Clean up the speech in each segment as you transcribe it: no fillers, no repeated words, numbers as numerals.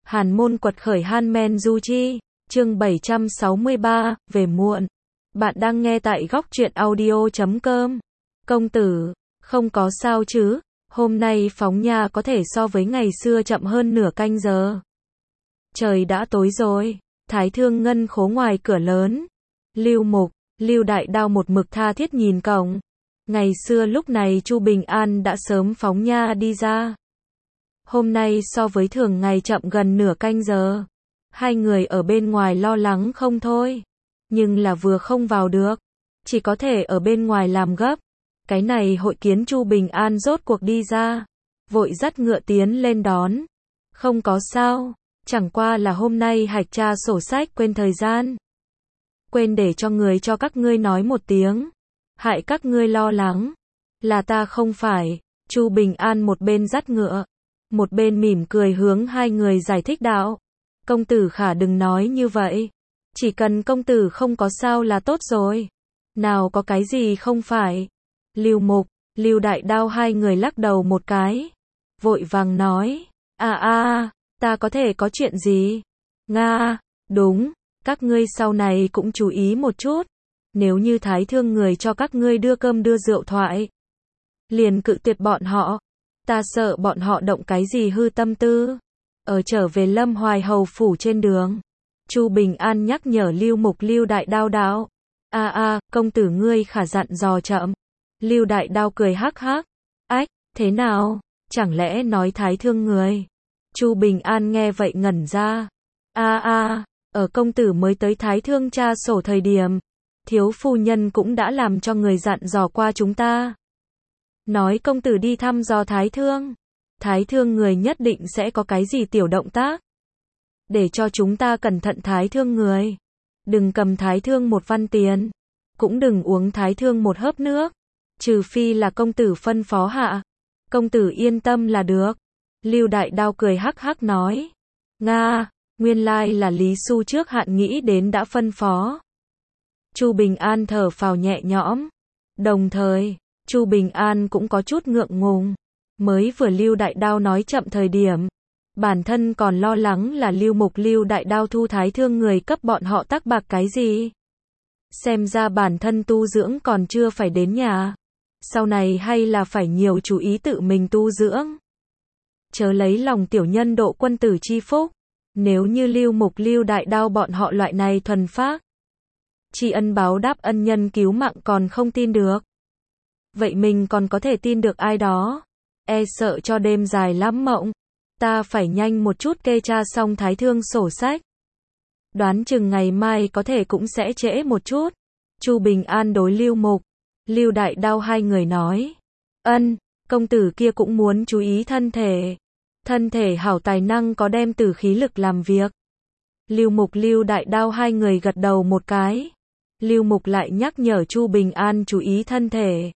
Hàn môn quật khởi Han Du Chi, chương 763, về muộn. Bạn đang nghe tại góc truyện audio.com. Công tử, không có sao chứ, hôm nay phóng nha có thể so với ngày xưa chậm hơn nửa canh giờ. Trời đã tối rồi, Thái Thương Ngân khố ngoài cửa lớn. Lưu Mục, Lưu Đại Đao một mực tha thiết nhìn cổng. Ngày xưa lúc này Chu Bình An đã sớm phóng nha đi ra. Hôm nay so với thường ngày chậm gần nửa canh giờ. Hai người ở bên ngoài lo lắng không thôi. Nhưng là vừa không vào được. Chỉ có thể ở bên ngoài làm gấp. Cái này hội kiến Chu Bình An rốt cuộc đi ra. Vội dắt ngựa tiến lên đón. Không có sao. Chẳng qua là hôm nay hạch tra sổ sách quên thời gian. Quên để cho người cho các ngươi nói một tiếng. Hại các ngươi lo lắng. Là ta không phải. Chu Bình An một bên dắt ngựa. Một bên mỉm cười hướng hai người giải thích đạo. Công tử khả đừng nói như vậy. Chỉ cần công tử không có sao là tốt rồi. Nào có cái gì không phải. Lưu Mục, Lưu Đại Đao hai người lắc đầu một cái. Vội vàng nói. Ta có thể có chuyện gì? Nga, đúng. Các ngươi sau này cũng chú ý một chút. Nếu như Thái Thương người cho các ngươi đưa cơm đưa rượu thoại. Liền cự tuyệt bọn họ. Ta sợ bọn họ động cái gì hư tâm tư. Ở trở về Lâm Hoài Hầu phủ trên đường. Chu Bình An nhắc nhở Lưu Mục Lưu Đại Đao đạo. Công tử ngươi khả dặn dò chậm. Lưu Đại Đao cười hắc hắc. Ách, thế nào? Chẳng lẽ nói Thái Thương người? Chu Bình An nghe vậy ngẩn ra. Ở công tử mới tới Thái Thương tra sổ thời điểm. Thiếu phu nhân cũng đã làm cho người dặn dò qua chúng ta. Nói công tử đi thăm dò Thái Thương. Thái Thương người nhất định sẽ có cái gì tiểu động tác. Để cho chúng ta cẩn thận Thái Thương người. Đừng cầm Thái Thương một văn tiền. Cũng đừng uống Thái Thương một hớp nước. Trừ phi là công tử phân phó hạ. Công tử yên tâm là được. Lưu Đại Đao cười hắc hắc nói. Nga, nguyên lai là Lý Xu trước hạn nghĩ đến đã phân phó. Chu Bình An thở phào nhẹ nhõm. Đồng thời, Chu Bình An cũng có chút ngượng ngùng. Mới vừa Lưu Đại Đao nói chậm thời điểm. Bản thân còn lo lắng là Lưu Mục Lưu Đại Đao thu Thái Thương người cấp bọn họ tắc bạc cái gì. Xem ra bản thân tu dưỡng còn chưa phải đến nhà. Sau này hay là phải nhiều chú ý tự mình tu dưỡng. Chớ lấy lòng tiểu nhân độ quân tử chi phúc. Nếu như Lưu Mục Lưu Đại Đao bọn họ loại này thuần phác. Tri ân báo đáp ân nhân cứu mạng còn không tin được. Vậy mình còn có thể tin được ai đó. E sợ cho đêm dài lắm mộng. Ta phải nhanh một chút kê tra xong Thái Thương sổ sách. Đoán chừng ngày mai có thể cũng sẽ trễ một chút. Chu Bình An đối Lưu Mục, Lưu Đại Đao hai người nói. Công tử kia cũng muốn chú ý thân thể. Thân thể hảo tài năng có đem từ khí lực làm việc. Lưu Mục Lưu Đại Đao hai người gật đầu một cái. Lưu Mục lại nhắc nhở Chu Bình An chú ý thân thể.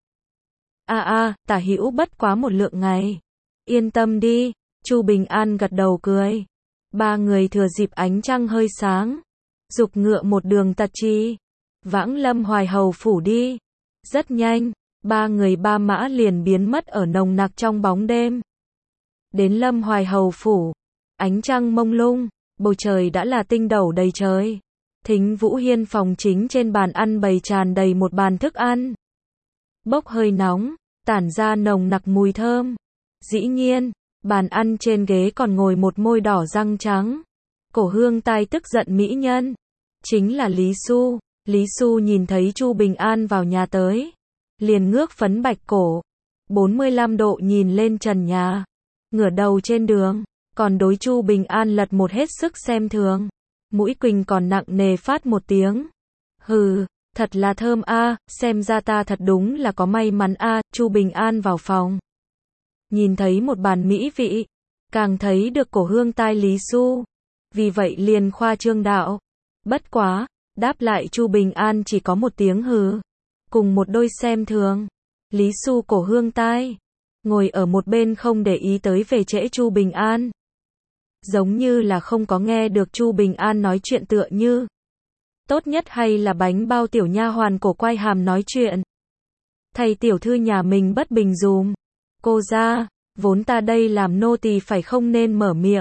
Tả hữu bất quá một lượng ngày. Yên tâm đi, Chu Bình An gật đầu cười. Ba người thừa dịp ánh trăng hơi sáng. Giục ngựa một đường tật chi. Vãng Lâm Hoài Hầu phủ đi. Rất nhanh, ba người ba mã liền biến mất ở nồng nặc trong bóng đêm. Đến Lâm Hoài Hầu phủ. Ánh trăng mông lung, bầu trời đã là tinh斗đầy trời. Thính Vũ Hiên phòng chính trên bàn ăn bày tràn đầy một bàn thức ăn. Bốc hơi nóng, tản ra nồng nặc mùi thơm. Dĩ nhiên, bàn ăn trên ghế còn ngồi một môi đỏ răng trắng. Cổ hương tai tức giận mỹ nhân. Chính là Lý Xu. Lý Xu nhìn thấy Chu Bình An vào nhà tới. Liền ngước phấn bạch cổ. 45 độ nhìn lên trần nhà. Ngửa đầu trên đường. Còn đối Chu Bình An lật một hết sức xem thường. Mũi quỳnh còn nặng nề phát một tiếng. Hừ, thật là thơm xem ra ta thật đúng là có may mắn Chu Bình An vào phòng. Nhìn thấy một bàn mỹ vị. Càng thấy được cổ hương tai Lý Xu. Vì vậy liền khoa trương đạo. Bất quá, đáp lại Chu Bình An chỉ có một tiếng hừ. Cùng một đôi xem thường. Lý Xu cổ hương tai. Ngồi ở một bên không để ý tới về trễ Chu Bình An. Giống như là không có nghe được Chu Bình An nói chuyện tựa như. Tốt nhất hay là bánh bao tiểu nha hoàn cổ quay hàm nói chuyện. Thầy tiểu thư nhà mình bất bình dùm. Cô ra, vốn ta đây làm nô tỳ phải không nên mở miệng.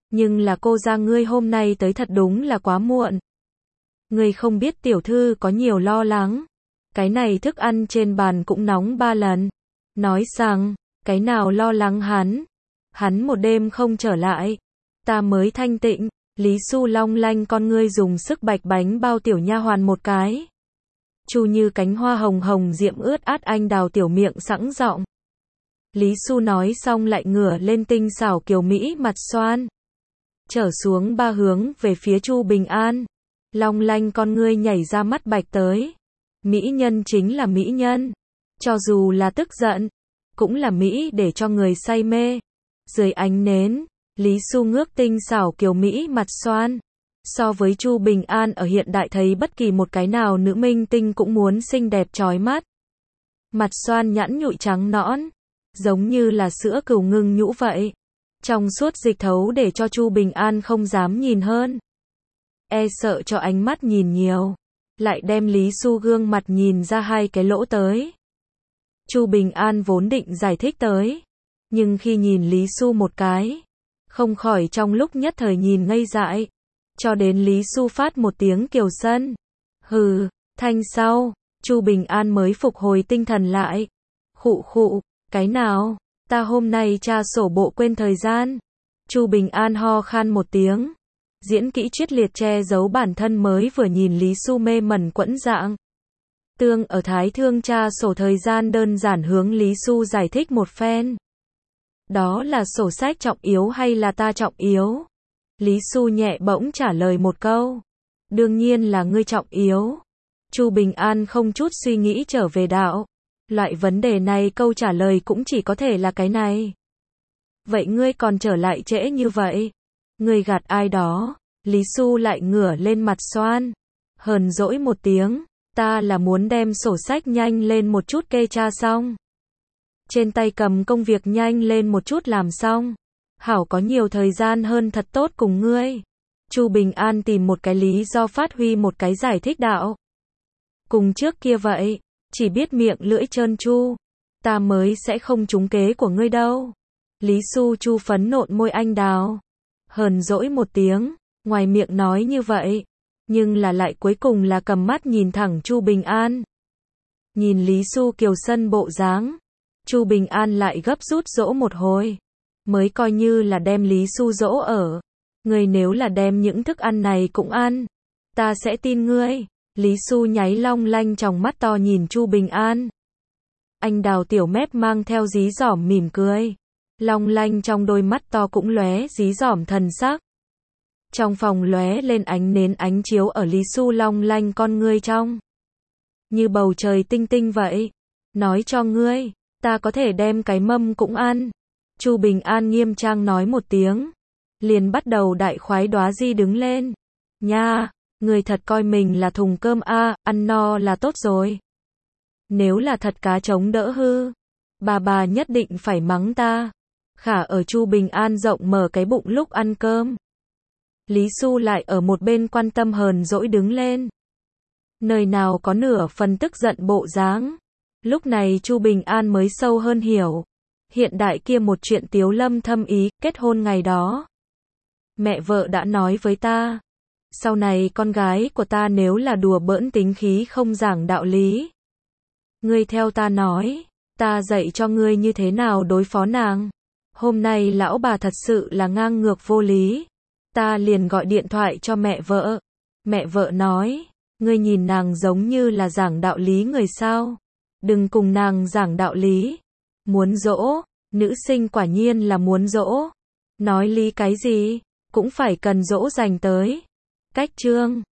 Nhưng là cô gia ngươi hôm nay tới thật đúng là quá muộn. Ngươi không biết tiểu thư có nhiều lo lắng. Cái này thức ăn trên bàn cũng nóng 3 lần. Nói rằng, cái nào lo lắng hắn. Hắn một đêm không trở lại. Ta mới thanh tịnh. Lý Xu long lanh con ngươi dùng sức bạch bánh bao tiểu nha hoàn một cái. Chu như cánh hoa hồng hồng diệm ướt át anh đào tiểu miệng sẵn giọng. Lý Xu nói xong lại ngửa lên tinh xảo kiều mỹ mặt xoan. Trở xuống 3 hướng về phía Chu Bình An. Long lanh con ngươi nhảy ra mắt bạch tới. Mỹ nhân chính là mỹ nhân. Cho dù là tức giận, cũng là mỹ để cho người say mê. Dưới ánh nến, Lý Xu ngước tinh xảo kiều mỹ mặt xoan. So với Chu Bình An ở hiện đại thấy bất kỳ một cái nào nữ minh tinh cũng muốn xinh đẹp chói mắt. Mặt xoan nhẵn nhụi trắng nõn, giống như là sữa cừu ngưng nhũ vậy. Trong suốt dịch thấu để cho Chu Bình An không dám nhìn hơn. E sợ cho ánh mắt nhìn nhiều, lại đem Lý Xu gương mặt nhìn ra 2 cái lỗ tới. Chu Bình An vốn định giải thích tới, nhưng khi nhìn Lý Xu một cái, không khỏi trong lúc nhất thời nhìn ngây dại. Cho đến Lý Xu phát một tiếng kiều sân. Hừ, thanh sau, Chu Bình An mới phục hồi tinh thần lại. Khụ khụ, cái nào, ta hôm nay tra sổ bộ quên thời gian. Chu Bình An ho khan một tiếng. Diễn kỹ triết liệt che giấu bản thân mới vừa nhìn Lý Xu mê mẩn quẫn dạng. Tương ở Thái Thương tra sổ thời gian đơn giản hướng Lý Xu giải thích một phen. Đó là sổ sách trọng yếu hay là ta trọng yếu? Lý Xu nhẹ bỗng trả lời một câu. Đương nhiên là ngươi trọng yếu. Chu Bình An không chút suy nghĩ trở về đạo. Loại vấn đề này câu trả lời cũng chỉ có thể là cái này. Vậy ngươi còn trở lại trễ như vậy? Ngươi gạt ai đó? Lý Xu lại ngửa lên mặt xoan. Hờn dỗi một tiếng. Ta là muốn đem sổ sách nhanh lên một chút kê tra xong. Trên tay cầm công việc nhanh lên một chút làm xong. Hảo có nhiều thời gian hơn thật tốt cùng ngươi. Chu Bình An tìm một cái lý do phát huy một cái giải thích đạo. Cùng trước kia vậy, chỉ biết miệng lưỡi trơn tru. Ta mới sẽ không trúng kế của ngươi đâu. Lý Xu chu phấn nộn môi anh đào. Hờn dỗi một tiếng, ngoài miệng nói như vậy, nhưng là lại cuối cùng là cầm mắt nhìn thẳng Chu Bình An. Nhìn Lý Xu kiều sân bộ dáng, Chu Bình An lại gấp rút dỗ một hồi. Mới coi như là đem Lý Xu dỗ ở. Ngươi nếu là đem những thức ăn này cũng ăn, ta sẽ tin ngươi. Lý Xu nháy long lanh tròng mắt to nhìn Chu Bình An. Anh đào tiểu mép mang theo dí dỏm mỉm cười. Long lanh trong đôi mắt to cũng lóe dí dỏm thần sắc. Trong phòng lóe lên ánh nến ánh chiếu ở Lý Xu long lanh con ngươi trong. Như bầu trời tinh tinh vậy. Nói cho ngươi, ta có thể đem cái mâm cũng ăn. Chu Bình An nghiêm trang nói một tiếng. Liền bắt đầu đại khoái đóa di đứng lên. Nha, người thật coi mình là thùng cơm a, ăn no là tốt rồi. Nếu là thật cá trống đỡ hư, bà nhất định phải mắng ta. Khả ở Chu Bình An rộng mở cái bụng lúc ăn cơm. Lý Xu lại ở một bên quan tâm hờn dỗi đứng lên. Nơi nào có nửa phần tức giận bộ dáng. Lúc này Chu Bình An mới sâu hơn hiểu. Hiện đại kia một chuyện Tiếu Lâm thâm ý, kết hôn ngày đó. Mẹ vợ đã nói với ta. Sau này con gái của ta nếu là đùa bỡn tính khí không giảng đạo lý. Ngươi theo ta nói, ta dạy cho ngươi như thế nào đối phó nàng. Hôm nay lão bà thật sự là ngang ngược vô lý. Ta liền gọi điện thoại cho mẹ vợ. Mẹ vợ nói, ngươi nhìn nàng giống như là giảng đạo lý người sao. Đừng cùng nàng giảng đạo lý. Muốn dỗ, nữ sinh quả nhiên là muốn dỗ. Nói lý cái gì, cũng phải cần dỗ dành tới. Cách chương